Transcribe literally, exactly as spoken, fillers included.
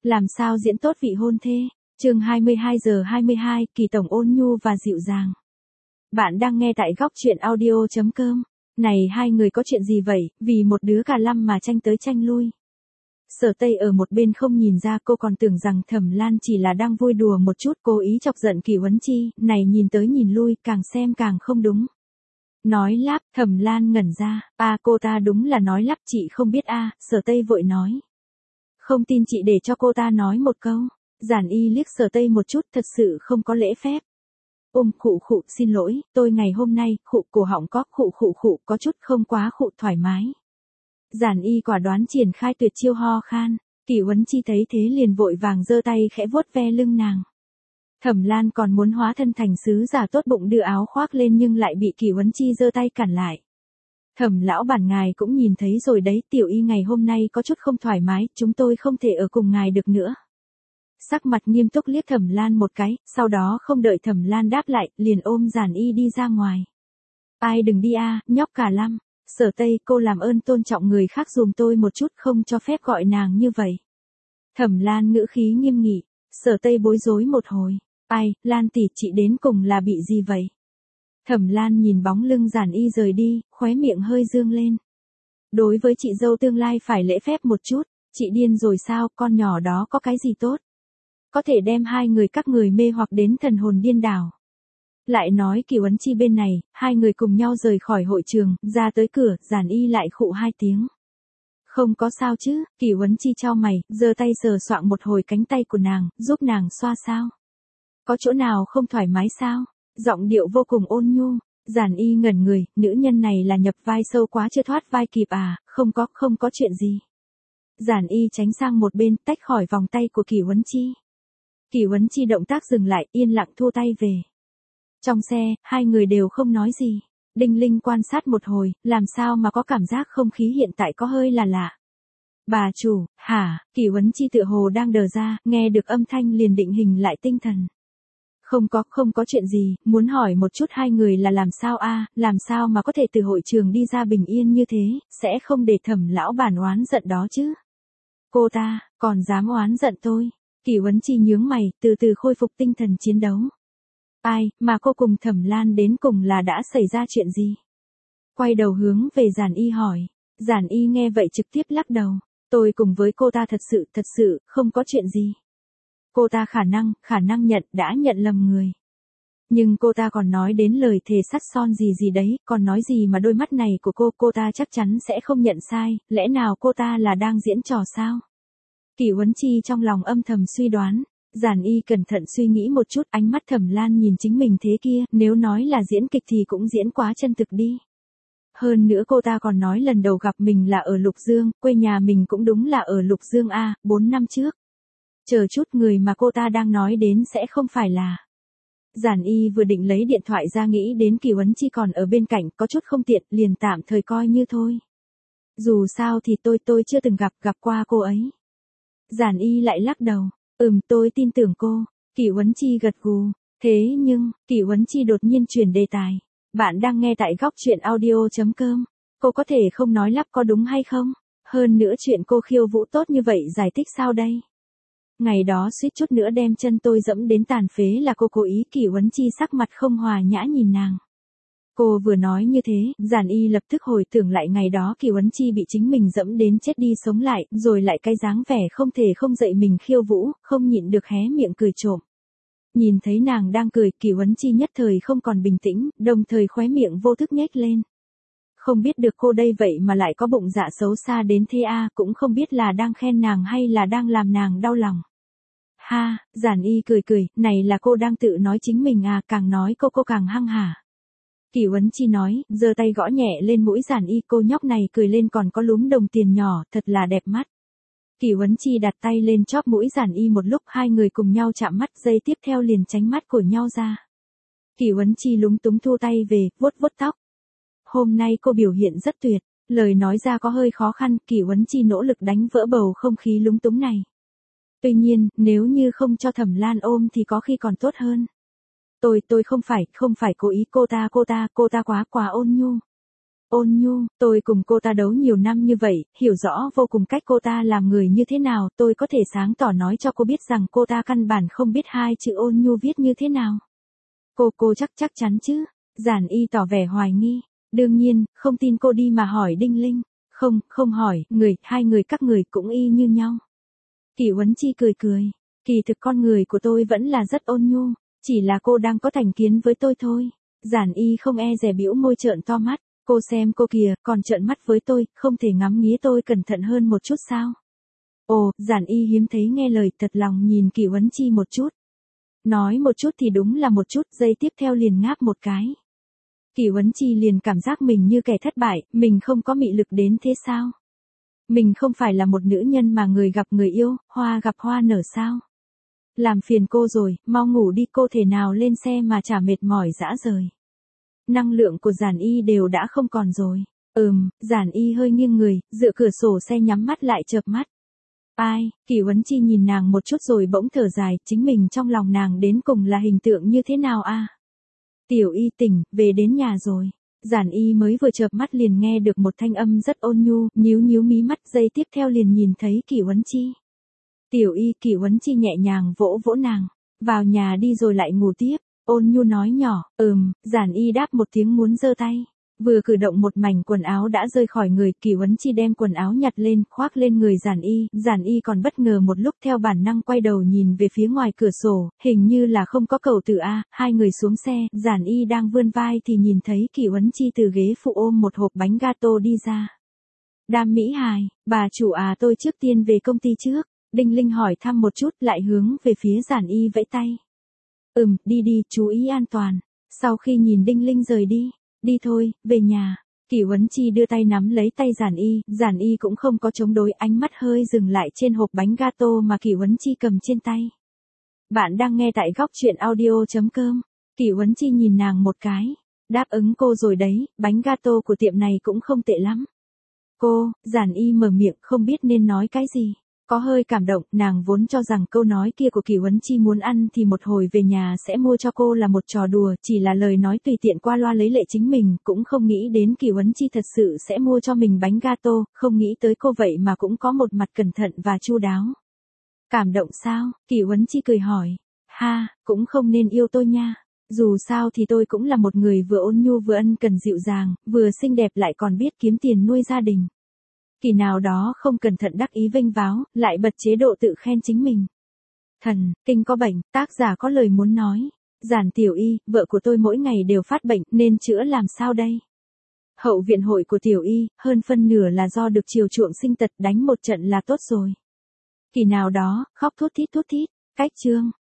Làm sao diễn tốt vị hôn thê? Chương hai mươi hai giờ hai mươi hai, Kỳ tổng ôn nhu và dịu dàng. Bạn đang nghe tại góc truyện audio chấm com. Này hai người có chuyện gì vậy, vì một đứa cả lăm mà tranh tới tranh lui. Sở Tây ở một bên không nhìn ra, cô còn tưởng rằng Thẩm Lan chỉ là đang vui đùa một chút, cố ý chọc giận Kỳ Huấn Chi, này nhìn tới nhìn lui, càng xem càng không đúng. Nói lắp, Thẩm Lan ngẩn ra, a cô ta đúng là nói lắp, chị không biết a. Sở Tây vội nói. Không tin chị để cho cô ta nói một câu. Giản Y liếc Sở Tây một chút, thật sự không có lễ phép. Ôm khụ khụ, xin lỗi, tôi ngày hôm nay, khụ cổ họng có, khụ khụ khụ, có chút không quá khụ thoải mái. Giản Y quả đoán triển khai tuyệt chiêu ho khan, Kỳ Huấn Chi thấy thế liền vội vàng giơ tay khẽ vuốt ve lưng nàng. Thẩm Lan còn muốn hóa thân thành sứ giả tốt bụng đưa áo khoác lên nhưng lại bị Kỳ Huấn Chi giơ tay cản lại. Thẩm lão bản ngài cũng nhìn thấy rồi đấy, tiểu Y ngày hôm nay có chút không thoải mái, chúng tôi không thể ở cùng ngài được nữa. Sắc mặt nghiêm túc liếc Thẩm Lan một cái, sau đó không đợi Thẩm Lan đáp lại, liền ôm Giản Y đi ra ngoài. Ai đừng đi a, nhóc cả lăm. Sở Tây, cô làm ơn tôn trọng người khác dùm tôi một chút, không cho phép gọi nàng như vậy. Thẩm Lan ngữ khí nghiêm nghị. Sở Tây bối rối một hồi. Ai, Lan tỷ, chị đến cùng là bị gì vậy? Thẩm Lan nhìn bóng lưng Giản Y rời đi, khóe miệng hơi dương lên. Đối với chị dâu tương lai phải lễ phép một chút, chị điên rồi sao, con nhỏ đó có cái gì tốt? Có thể đem hai người các người mê hoặc đến thần hồn điên đảo. Lại nói Kỳ Huấn Chi bên này, hai người cùng nhau rời khỏi hội trường, ra tới cửa, Giản Y lại khụ hai tiếng. Không có sao chứ, Kỳ Huấn Chi chau mày, giơ tay sờ soạng một hồi cánh tay của nàng, giúp nàng xoa sao. Có chỗ nào không thoải mái sao? Giọng điệu vô cùng ôn nhu. Giản Y ngẩn người, nữ nhân này là nhập vai sâu quá chưa thoát vai kịp à, không có, không có chuyện gì. Giản Y tránh sang một bên, tách khỏi vòng tay của Kỳ Huấn Chi. Kỳ Huấn Chi động tác dừng lại, yên lặng thu tay về. Trong xe, hai người đều không nói gì. Đinh Linh quan sát một hồi, làm sao mà có cảm giác không khí hiện tại có hơi là lạ. Bà chủ, hả? Kỳ Huấn Chi tựa hồ đang đờ ra, nghe được âm thanh liền định hình lại tinh thần. Không có, không có chuyện gì, muốn hỏi một chút hai người là làm sao a, làm sao mà có thể từ hội trường đi ra bình yên như thế, sẽ không để Thẩm lão bản oán giận đó chứ. Cô ta, còn dám oán giận tôi. Kỳ Huấn Chi nhướng mày, từ từ khôi phục tinh thần chiến đấu. Ai, mà cô cùng Thẩm Lan đến cùng là đã xảy ra chuyện gì? Quay đầu hướng về Giản Y hỏi. Giản Y nghe vậy trực tiếp lắc đầu. Tôi cùng với cô ta thật sự, thật sự, không có chuyện gì. Cô ta khả năng, khả năng nhận, đã nhận lầm người. Nhưng cô ta còn nói đến lời thề sắt son gì gì đấy, còn nói gì mà đôi mắt này của cô, cô ta chắc chắn sẽ không nhận sai, lẽ nào cô ta là đang diễn trò sao? Kỳ Huấn Chi trong lòng âm thầm suy đoán. Giản Y cẩn thận suy nghĩ một chút, ánh mắt Thẩm Lan nhìn chính mình thế kia, nếu nói là diễn kịch thì cũng diễn quá chân thực đi. Hơn nữa cô ta còn nói lần đầu gặp mình là ở Lục Dương, quê nhà mình cũng đúng là ở Lục Dương a, bốn năm trước. Chờ chút, người mà cô ta đang nói đến sẽ không phải là. Giản Y vừa định lấy điện thoại ra nghĩ đến Kỳ Huấn Chi còn ở bên cạnh, có chút không tiện, liền tạm thời coi như thôi. Dù sao thì tôi tôi chưa từng gặp gặp qua cô ấy. Giản Y lại lắc đầu. Ừm, tôi tin tưởng cô. Kỳ Huấn Chi gật gù. Thế nhưng, Kỳ Huấn Chi đột nhiên chuyển đề tài. Bạn đang nghe tại góc truyện audio chấm com. Cô có thể không nói lắp có đúng hay không? Hơn nữa chuyện cô khiêu vũ tốt như vậy giải thích sao đây? Ngày đó suýt chút nữa đem chân tôi dẫm đến tàn phế là cô cố ý. Kỳ Huấn Chi sắc mặt không hòa nhã nhìn nàng. Cô vừa nói như thế, Giản Y lập tức hồi tưởng lại ngày đó Kỳ Huấn Chi bị chính mình dẫm đến chết đi sống lại, rồi lại cái dáng vẻ không thể không dậy mình khiêu vũ, không nhịn được hé miệng cười trộm. Nhìn thấy nàng đang cười, Kỳ Huấn Chi nhất thời không còn bình tĩnh, đồng thời khóe miệng vô thức nhếch lên. Không biết được cô đây vậy mà lại có bụng dạ xấu xa đến thế a, cũng không biết là đang khen nàng hay là đang làm nàng đau lòng. Ha, Giản Y cười cười, này là cô đang tự nói chính mình à, càng nói cô cô càng hăng hả. Kỳ Huấn Chi nói, giơ tay gõ nhẹ lên mũi Giản Y, cô nhóc này cười lên còn có lúm đồng tiền nhỏ, thật là đẹp mắt. Kỳ Huấn Chi đặt tay lên chóp mũi Giản Y một lúc, hai người cùng nhau chạm mắt, giây tiếp theo liền tránh mắt của nhau ra. Kỳ Huấn Chi lúng túng thu tay về, vuốt vuốt tóc. Hôm nay cô biểu hiện rất tuyệt, lời nói ra có hơi khó khăn, Kỳ Huấn Chi nỗ lực đánh vỡ bầu không khí lúng túng này. Tuy nhiên, nếu như không cho Thẩm Lan ôm thì có khi còn tốt hơn. Tôi, tôi không phải, không phải cố ý, cô ta, cô ta, cô ta quá, quá ôn nhu. Ôn Nhu, tôi cùng cô ta đấu nhiều năm như vậy, hiểu rõ vô cùng cách cô ta làm người như thế nào, tôi có thể sáng tỏ nói cho cô biết rằng cô ta căn bản không biết hai chữ Ôn Nhu viết như thế nào. Cô cô chắc chắc chắn chứ? Giản Y tỏ vẻ hoài nghi. Đương nhiên, không tin cô đi mà hỏi Đinh Linh. Không, không hỏi, người, hai người các người cũng y như nhau. Kỷ Huấn Chi cười cười. Kỳ thực con người của tôi vẫn là rất ôn nhu, chỉ là cô đang có thành kiến với tôi thôi. Giản Y không e dè bĩu môi trợn to mắt. Cô xem cô kìa, còn trợn mắt với tôi, không thể ngắm nghía tôi cẩn thận hơn một chút sao? Ồ, Giản Y hiếm thấy nghe lời, thật lòng nhìn Kỷ Huấn Chi một chút. Nói một chút thì đúng là một chút, giây tiếp theo liền ngáp một cái. Kỷ Huấn Chi liền cảm giác mình như kẻ thất bại, mình không có mị lực đến thế sao? Mình không phải là một nữ nhân mà người gặp người yêu, hoa gặp hoa nở sao? Làm phiền cô rồi, mau ngủ đi, cô thể nào lên xe mà chả mệt mỏi dã rời. Năng lượng của Giản Y đều đã không còn rồi. Ừm, Giản Y hơi nghiêng người, dựa cửa sổ xe nhắm mắt lại chợp mắt. Ai, Kỷ Huấn Chi nhìn nàng một chút rồi bỗng thở dài, chính mình trong lòng nàng đến cùng là hình tượng như thế nào a? Tiểu Y tỉnh, về đến nhà rồi. Giản Y mới vừa chợp mắt liền nghe được một thanh âm rất ôn nhu, nhíu nhíu mí mắt, giây tiếp theo liền nhìn thấy Kỷ Huấn Chi. Tiểu Y, Kỷ Huấn Chi nhẹ nhàng vỗ vỗ nàng, vào nhà đi rồi lại ngủ tiếp. Ôn nhu nói nhỏ, ừm, Giản Y đáp một tiếng muốn giơ tay. Vừa cử động một mảnh quần áo đã rơi khỏi người, Kỷ Huấn Chi đem quần áo nhặt lên, khoác lên người Giản Y, Giản Y còn bất ngờ một lúc theo bản năng quay đầu nhìn về phía ngoài cửa sổ, hình như là không có cầu tử A, hai người xuống xe, Giản Y đang vươn vai thì nhìn thấy Kỷ Huấn Chi từ ghế phụ ôm một hộp bánh gato đi ra. Đam Mỹ Hài, bà chủ à tôi trước tiên về công ty trước, Đinh Linh hỏi thăm một chút lại hướng về phía Giản Y vẫy tay. Ừm, đi đi, chú ý an toàn. Sau khi nhìn Đinh Linh rời đi, đi thôi, về nhà. Kỷ Huấn Chi đưa tay nắm lấy tay Giản Y, Giản Y cũng không có chống đối, ánh mắt hơi dừng lại trên hộp bánh gato mà Kỷ Huấn Chi cầm trên tay. Bạn đang nghe tại góc truyện audio.com. Kỷ Huấn Chi nhìn nàng một cái, đáp ứng cô rồi đấy, bánh gato của tiệm này cũng không tệ lắm. Cô, Giản Y mở miệng không biết nên nói cái gì. Có hơi cảm động, nàng vốn cho rằng câu nói kia của Kỷ Huấn Chi muốn ăn thì một hồi về nhà sẽ mua cho cô là một trò đùa, chỉ là lời nói tùy tiện qua loa lấy lệ chính mình, cũng không nghĩ đến Kỷ Huấn Chi thật sự sẽ mua cho mình bánh gato, không nghĩ tới cô vậy mà cũng có một mặt cẩn thận và chu đáo. Cảm động sao? Kỷ Huấn Chi cười hỏi. Ha, cũng không nên yêu tôi nha. Dù sao thì tôi cũng là một người vừa ôn nhu vừa ân cần dịu dàng, vừa xinh đẹp lại còn biết kiếm tiền nuôi gia đình. Kỳ nào đó không cẩn thận đắc ý vênh váo, lại bật chế độ tự khen chính mình. Thần, kinh có bệnh, tác giả có lời muốn nói. Giản Tiểu Y, vợ của tôi mỗi ngày đều phát bệnh, nên chữa làm sao đây? Hậu viện hội của Tiểu Y, hơn phân nửa là do được chiều chuộng sinh tật, đánh một trận là tốt rồi. Kỳ nào đó, khóc thút thít thút thít, cách chương.